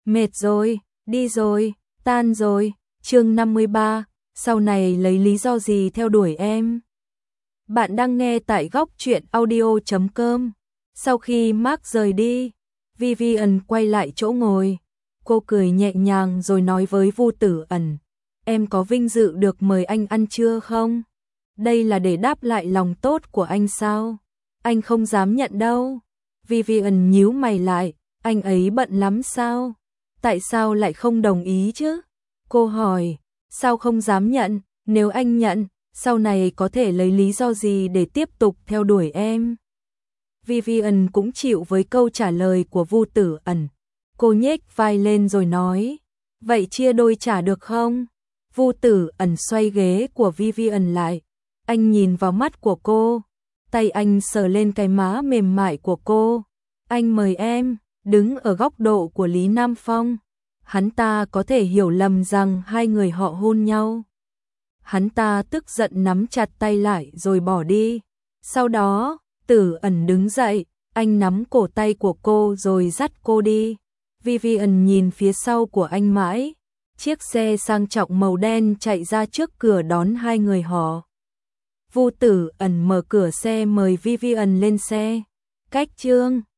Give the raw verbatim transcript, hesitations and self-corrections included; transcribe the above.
Mệt rồi, đi rồi, tan rồi. Chương năm mươi ba, sau này lấy lý do gì theo đuổi em? Bạn đang nghe tại góc truyện audio chấm com. Sau khi Mark rời đi, Vivian quay lại chỗ ngồi. Cô cười nhẹ nhàng rồi nói với Vu Tử Ẩn, em có vinh dự được mời anh ăn trưa không? Đây là để đáp lại lòng tốt của anh sao? Anh không dám nhận đâu. Vivian nhíu mày lại, anh ấy bận lắm sao? Tại sao lại không đồng ý chứ? Cô hỏi, sao không dám nhận, nếu anh nhận, sau này có thể lấy lý do gì để tiếp tục theo đuổi em? Vivian cũng chịu với câu trả lời của Vu Tử Ẩn. Cô nhếch vai lên rồi nói, vậy chia đôi trả được không? Vu Tử Ẩn xoay ghế của Vivian lại, anh nhìn vào mắt của cô, tay anh sờ lên cái má mềm mại của cô. Anh mời em, đứng ở góc độ của Lý Nam Phong, hắn ta có thể hiểu lầm rằng hai người họ hôn nhau. Hắn ta tức giận nắm chặt tay lại rồi bỏ đi. Sau đó, Tử Ẩn đứng dậy, anh nắm cổ tay của cô rồi dắt cô đi. Vivian nhìn phía sau của anh mãi. Chiếc xe sang trọng màu đen chạy ra trước cửa đón hai người họ. Vu Tử Ẩn mở cửa xe mời Vivian lên xe. Cách Trương,